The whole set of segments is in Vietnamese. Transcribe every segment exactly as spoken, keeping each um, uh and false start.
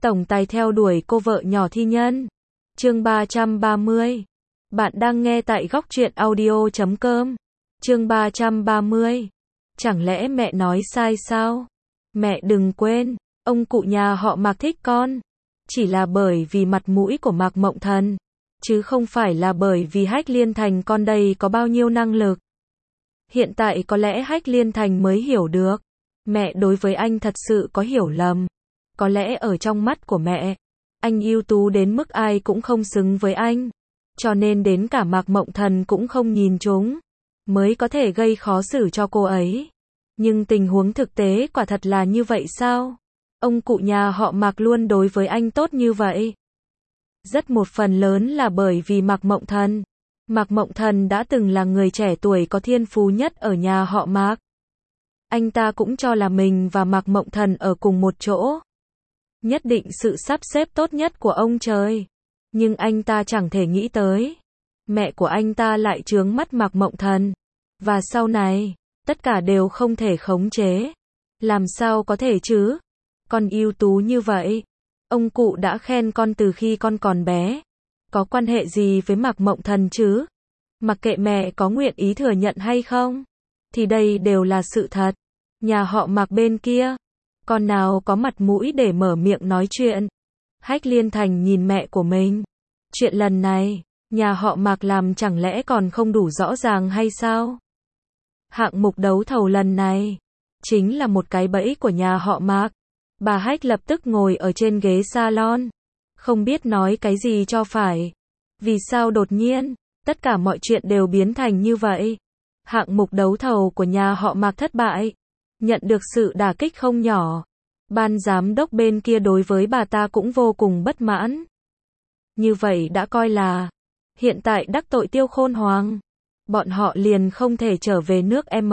tổng tài theo đuổi cô vợ nhỏ thi nhân. Chương ba trăm ba mươi. Bạn đang nghe tại góc truyện audio chấm com. Chương ba trăm ba mươi. Chẳng lẽ mẹ nói sai sao? Mẹ đừng quên, ông cụ nhà họ Mạc thích con. Chỉ là bởi vì mặt mũi của Mạc Mộng Thần, chứ không phải là bởi vì Hách Liên Thành con đây có bao nhiêu năng lực. Hiện tại có lẽ Hách Liên Thành mới hiểu được, mẹ đối với anh thật sự có hiểu lầm. Có lẽ ở trong mắt của mẹ, anh ưu tú đến mức ai cũng không xứng với anh. Cho nên đến cả Mạc Mộng Thần cũng không nhìn trúng, mới có thể gây khó xử cho cô ấy. Nhưng tình huống thực tế quả thật là như vậy sao? Ông cụ nhà họ Mạc luôn đối với anh tốt như vậy. Rất một phần lớn là bởi vì Mạc Mộng Thần. Mạc Mộng Thần đã từng là người trẻ tuổi có thiên phú nhất ở nhà họ Mạc. Anh ta cũng cho là mình và Mạc Mộng Thần ở cùng một chỗ, nhất định sự sắp xếp tốt nhất của ông trời. Nhưng anh ta chẳng thể nghĩ tới, mẹ của anh ta lại chướng mắt Mạc Mộng Thần. Và sau này, tất cả đều không thể khống chế. Làm sao có thể chứ? Con ưu tú như vậy, ông cụ đã khen con từ khi con còn bé. Có quan hệ gì với Mạc Mộng Thần chứ? Mặc kệ mẹ có nguyện ý thừa nhận hay không, thì đây đều là sự thật. Nhà họ Mạc bên kia, con nào có mặt mũi để mở miệng nói chuyện? Hách Liên Thành nhìn mẹ của mình. Chuyện lần này, nhà họ Mạc làm chẳng lẽ còn không đủ rõ ràng hay sao? Hạng mục đấu thầu lần này, chính là một cái bẫy của nhà họ Mạc. Bà Hách lập tức ngồi ở trên ghế salon, không biết nói cái gì cho phải. Vì sao đột nhiên, tất cả mọi chuyện đều biến thành như vậy? Hạng mục đấu thầu của nhà họ Mạc thất bại, nhận được sự đả kích không nhỏ. Ban giám đốc bên kia đối với bà ta cũng vô cùng bất mãn. Như vậy đã coi là, hiện tại đắc tội Tiêu Khôn Hoàng, bọn họ liền không thể trở về nước M.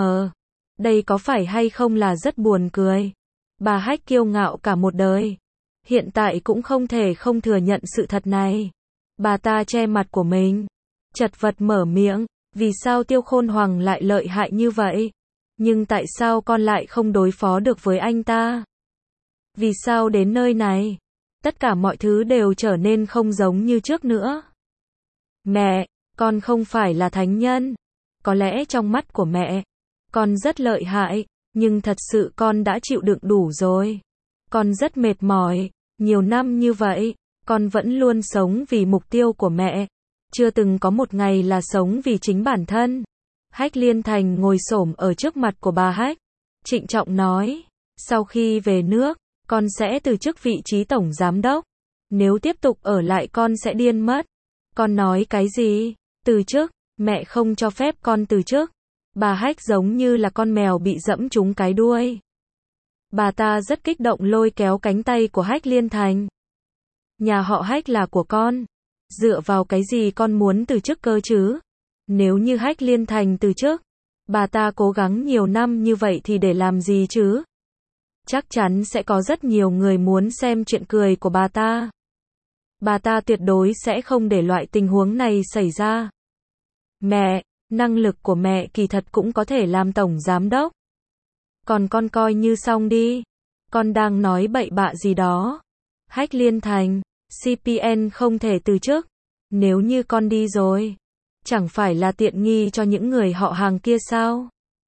Đây có phải hay không là rất buồn cười. Bà Hách kiêu ngạo cả một đời, hiện tại cũng không thể không thừa nhận sự thật này. Bà ta che mặt của mình, chật vật mở miệng, vì sao Tiêu Khôn Hoàng lại lợi hại như vậy? Nhưng tại sao con lại không đối phó được với anh ta? Vì sao đến nơi này, tất cả mọi thứ đều trở nên không giống như trước nữa? Mẹ, con không phải là thánh nhân. Có lẽ trong mắt của mẹ, con rất lợi hại, nhưng thật sự con đã chịu đựng đủ rồi. Con rất mệt mỏi, nhiều năm như vậy, con vẫn luôn sống vì mục tiêu của mẹ. Chưa từng có một ngày là sống vì chính bản thân. Hách Liên Thành ngồi xổm ở trước mặt của bà Hách, trịnh trọng nói, sau khi về nước, con sẽ từ chức vị trí tổng giám đốc. Nếu tiếp tục ở lại con sẽ điên mất. Con nói cái gì? Từ chức? Mẹ không cho phép con từ chức. Bà Hách giống như là con mèo bị dẫm trúng cái đuôi. Bà ta rất kích động lôi kéo cánh tay của Hách Liên Thành. Nhà họ Hách là của con. Dựa vào cái gì con muốn từ chức cơ chứ? Nếu như Hách Liên Thành từ chức, bà ta cố gắng nhiều năm như vậy thì để làm gì chứ? Chắc chắn sẽ có rất nhiều người muốn xem chuyện cười của bà ta. Bà ta tuyệt đối sẽ không để loại tình huống này xảy ra. Mẹ, năng lực của mẹ kỳ thật cũng có thể làm tổng giám đốc. Còn con coi như xong đi. Con đang nói bậy bạ gì đó. Hách Liên Thành, xê pê en không thể từ chức. Nếu như con đi rồi, chẳng phải là tiện nghi cho những người họ hàng kia sao?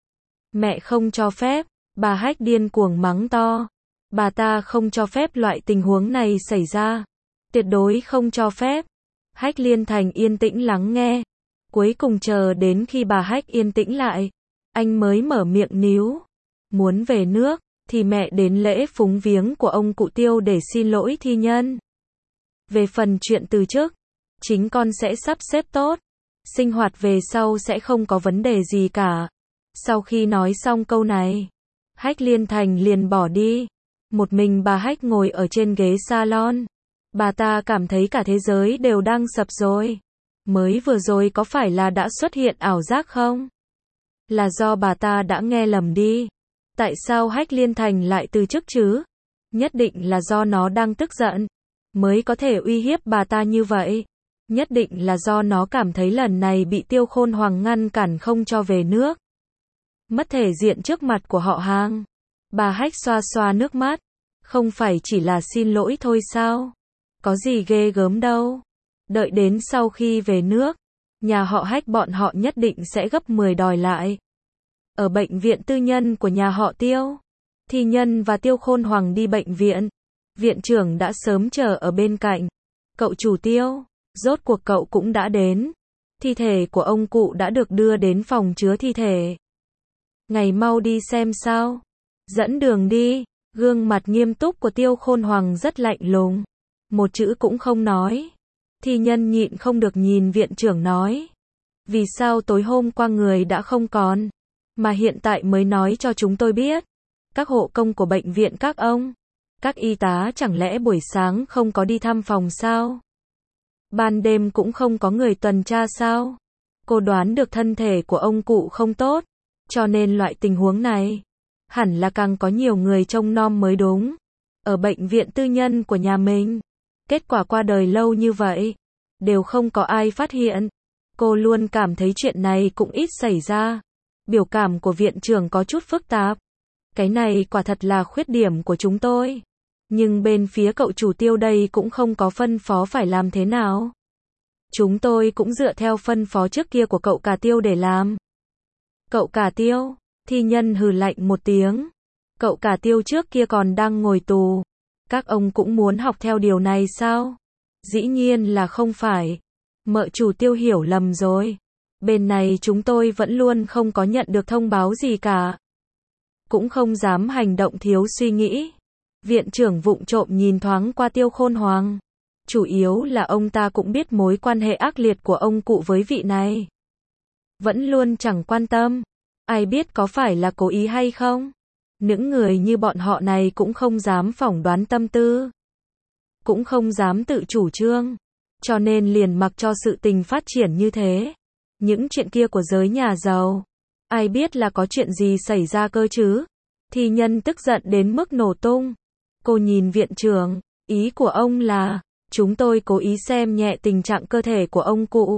Mẹ không cho phép. Bà Hách điên cuồng mắng to. Bà ta không cho phép loại tình huống này xảy ra. Tuyệt đối không cho phép. Hách Liên Thành yên tĩnh lắng nghe. Cuối cùng chờ đến khi bà Hách yên tĩnh lại, anh mới mở miệng níu. Muốn về nước, thì mẹ đến lễ phúng viếng của ông cụ Tiêu để xin lỗi thi nhân. Về phần chuyện từ chức, chính con sẽ sắp xếp tốt. Sinh hoạt về sau sẽ không có vấn đề gì cả. Sau khi nói xong câu này, Hách Liên Thành liền bỏ đi. Một mình bà Hách ngồi ở trên ghế salon. Bà ta cảm thấy cả thế giới đều đang sập rồi. Mới vừa rồi có phải là đã xuất hiện ảo giác không? Là do bà ta đã nghe lầm đi. Tại sao Hách Liên Thành lại từ chức chứ? Nhất định là do nó đang tức giận, mới có thể uy hiếp bà ta như vậy. Nhất định là do nó cảm thấy lần này bị Tiêu Khôn Hoàng ngăn cản không cho về nước. Mất thể diện trước mặt của họ hàng. Bà Hách xoa xoa nước mắt. Không phải chỉ là xin lỗi thôi sao? Có gì ghê gớm đâu. Đợi đến sau khi về nước, nhà họ Hách bọn họ nhất định sẽ gấp mười đòi lại. Ở bệnh viện tư nhân của nhà họ Tiêu, Thi Nhân và Tiêu Khôn Hoàng đi bệnh viện. Viện trưởng đã sớm chờ ở bên cạnh. Cậu chủ Tiêu, rốt cuộc cậu cũng đã đến. Thi thể của ông cụ đã được đưa đến phòng chứa thi thể. Ngày mau đi xem sao. Dẫn đường đi. Gương mặt nghiêm túc của Tiêu Khôn Hoàng rất lạnh lùng. Một chữ cũng không nói. Thi Nhân nhịn không được nhìn viện trưởng nói. Vì sao tối hôm qua người đã không còn, mà hiện tại mới nói cho chúng tôi biết? Các hộ công của bệnh viện các ông, các y tá chẳng lẽ buổi sáng không có đi thăm phòng sao? Ban đêm cũng không có người tuần tra sao? Cô đoán được thân thể của ông cụ không tốt, cho nên loại tình huống này, hẳn là càng có nhiều người trông nom mới đúng. Ở bệnh viện tư nhân của nhà mình, kết quả qua đời lâu như vậy, đều không có ai phát hiện. Cô luôn cảm thấy chuyện này cũng ít xảy ra. Biểu cảm của viện trưởng có chút phức tạp. Cái này quả thật là khuyết điểm của chúng tôi. Nhưng bên phía cậu chủ Tiêu đây cũng không có phân phó phải làm thế nào. Chúng tôi cũng dựa theo phân phó trước kia của cậu cả Tiêu để làm. Cậu cả Tiêu, Thi Nhân hừ lạnh một tiếng. Cậu cả Tiêu trước kia còn đang ngồi tù. Các ông cũng muốn học theo điều này sao? Dĩ nhiên là không phải. Mợ chủ Tiêu hiểu lầm rồi. Bên này chúng tôi vẫn luôn không có nhận được thông báo gì cả. Cũng không dám hành động thiếu suy nghĩ. Viện trưởng vụng trộm nhìn thoáng qua Tiêu Khôn Hoàng. Chủ yếu là ông ta cũng biết mối quan hệ ác liệt của ông cụ với vị này. Vẫn luôn chẳng quan tâm. Ai biết có phải là cố ý hay không? Những người như bọn họ này cũng không dám phỏng đoán tâm tư. Cũng không dám tự chủ trương. Cho nên liền mặc cho sự tình phát triển như thế. Những chuyện kia của giới nhà giàu, ai biết là có chuyện gì xảy ra cơ chứ? Thi Nhân tức giận đến mức nổ tung. Cô nhìn viện trưởng, ý của ông là, chúng tôi cố ý xem nhẹ tình trạng cơ thể của ông cụ,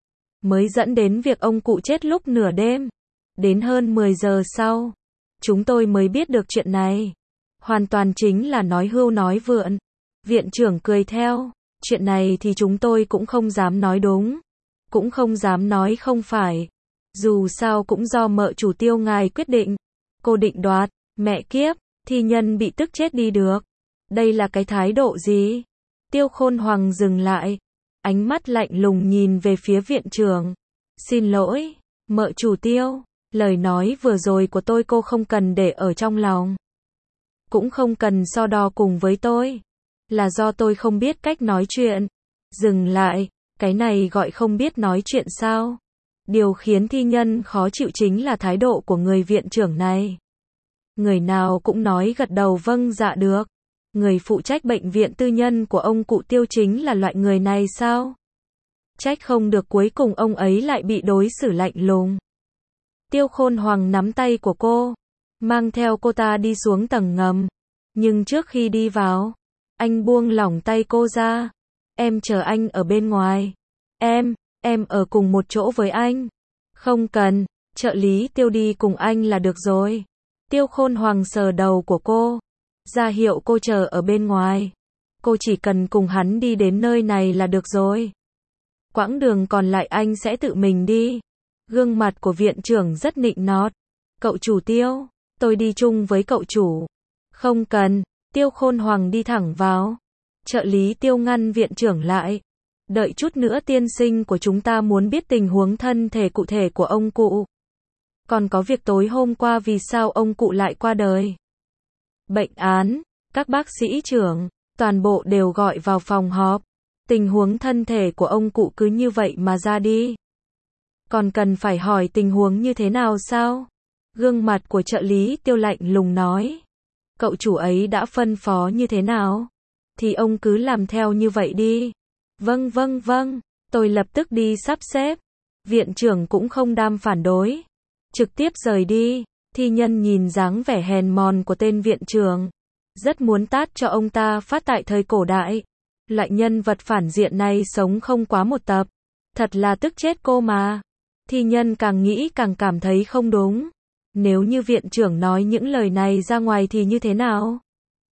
mới dẫn đến việc ông cụ chết lúc nửa đêm. Đến hơn mười giờ sau, chúng tôi mới biết được chuyện này. Hoàn toàn chính là nói hưu nói vượn. Viện trưởng cười theo, chuyện này thì chúng tôi cũng không dám nói đúng. Cũng không dám nói không phải. Dù sao cũng do mợ chủ Tiêu ngài quyết định. Cô định đoạt, mẹ kiếp, Thi Nhân bị tức chết đi được. Đây là cái thái độ gì? Tiêu Khôn Hoàng dừng lại. Ánh mắt lạnh lùng nhìn về phía viện trưởng. Xin lỗi, mợ chủ Tiêu. Lời nói vừa rồi của tôi cô không cần để ở trong lòng. Cũng không cần so đo cùng với tôi. Là do tôi không biết cách nói chuyện. Dừng lại. Cái này gọi không biết nói chuyện sao? Điều khiến Thi Nhân khó chịu chính là thái độ của người viện trưởng này. Người nào cũng nói gật đầu vâng dạ được. Người phụ trách bệnh viện tư nhân của ông cụ Tiêu chính là loại người này sao? Trách không được cuối cùng ông ấy lại bị đối xử lạnh lùng. Tiêu Khôn Hoàng nắm tay của cô, mang theo cô ta đi xuống tầng ngầm. Nhưng trước khi đi vào, anh buông lỏng tay cô ra. Em chờ anh ở bên ngoài. Em, em ở cùng một chỗ với anh. Không cần, trợ lý Tiêu đi cùng anh là được rồi. Tiêu Khôn Hoàng sờ đầu của cô, ra hiệu cô chờ ở bên ngoài. Cô chỉ cần cùng hắn đi đến nơi này là được rồi. Quãng đường còn lại anh sẽ tự mình đi. Gương mặt của viện trưởng rất nịnh nọt. Cậu chủ Tiêu, tôi đi chung với cậu chủ. Không cần, Tiêu Khôn Hoàng đi thẳng vào. Trợ lý Tiêu ngăn viện trưởng lại. Đợi chút nữa tiên sinh của chúng ta muốn biết tình huống thân thể cụ thể của ông cụ. Còn có việc tối hôm qua vì sao ông cụ lại qua đời. Bệnh án, các bác sĩ trưởng, toàn bộ đều gọi vào phòng họp. Tình huống thân thể của ông cụ cứ như vậy mà ra đi. Còn cần phải hỏi tình huống như thế nào sao? Gương mặt của trợ lý Tiêu lạnh lùng nói. Cậu chủ ấy đã phân phó như thế nào? Thì ông cứ làm theo như vậy đi. Vâng vâng vâng, tôi lập tức đi sắp xếp. Viện trưởng cũng không đam phản đối. Trực tiếp rời đi. Thi Nhân nhìn dáng vẻ hèn mòn của tên viện trưởng. Rất muốn tát cho ông ta phát tại thời cổ đại. Loại nhân vật phản diện này sống không quá một tập. Thật là tức chết cô mà. Thi Nhân càng nghĩ càng cảm thấy không đúng. Nếu như viện trưởng nói những lời này ra ngoài thì như thế nào?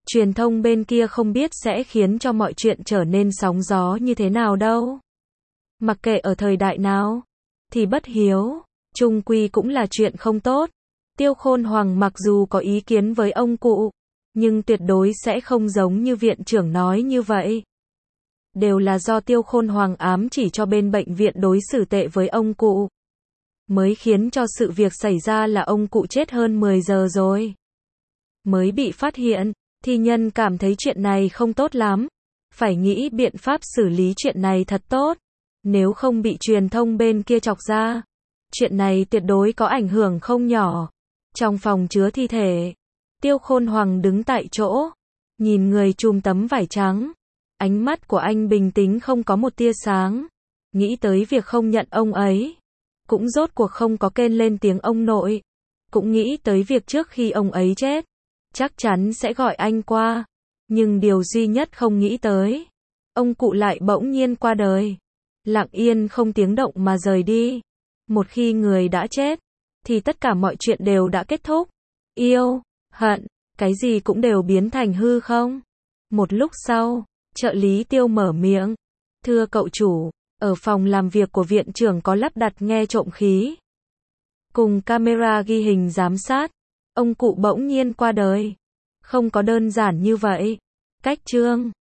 Truyền thông bên kia không biết sẽ khiến cho mọi chuyện trở nên sóng gió như thế nào đâu. Mặc kệ ở thời đại nào, thì bất hiếu, chung quy cũng là chuyện không tốt. Tiêu Khôn Hoàng mặc dù có ý kiến với ông cụ, nhưng tuyệt đối sẽ không giống như viện trưởng nói như vậy. Đều là do Tiêu Khôn Hoàng ám chỉ cho bên bệnh viện đối xử tệ với ông cụ, mới khiến cho sự việc xảy ra là ông cụ chết hơn mười giờ rồi. Mới bị phát hiện, thi nhân cảm thấy chuyện này không tốt lắm. Phải nghĩ biện pháp xử lý chuyện này thật tốt. Nếu không bị truyền thông bên kia chọc ra, chuyện này tuyệt đối có ảnh hưởng không nhỏ. Trong phòng chứa thi thể, Tiêu Khôn Hoàng đứng tại chỗ, nhìn người trùm tấm vải trắng. Ánh mắt của anh bình tĩnh không có một tia sáng. Nghĩ tới việc không nhận ông ấy. Cũng rốt cuộc không có kêu lên tiếng ông nội. Cũng nghĩ tới việc trước khi ông ấy chết, chắc chắn sẽ gọi anh qua. Nhưng điều duy nhất không nghĩ tới, ông cụ lại bỗng nhiên qua đời. Lặng yên không tiếng động mà rời đi. Một khi người đã chết, thì tất cả mọi chuyện đều đã kết thúc. Yêu, hận, cái gì cũng đều biến thành hư không. Một lúc sau, trợ lý Tiêu mở miệng. Thưa cậu chủ, ở phòng làm việc của viện trưởng có lắp đặt nghe trộm khí. Cùng camera ghi hình giám sát. Ông cụ bỗng nhiên qua đời. Không có đơn giản như vậy. Cách trương.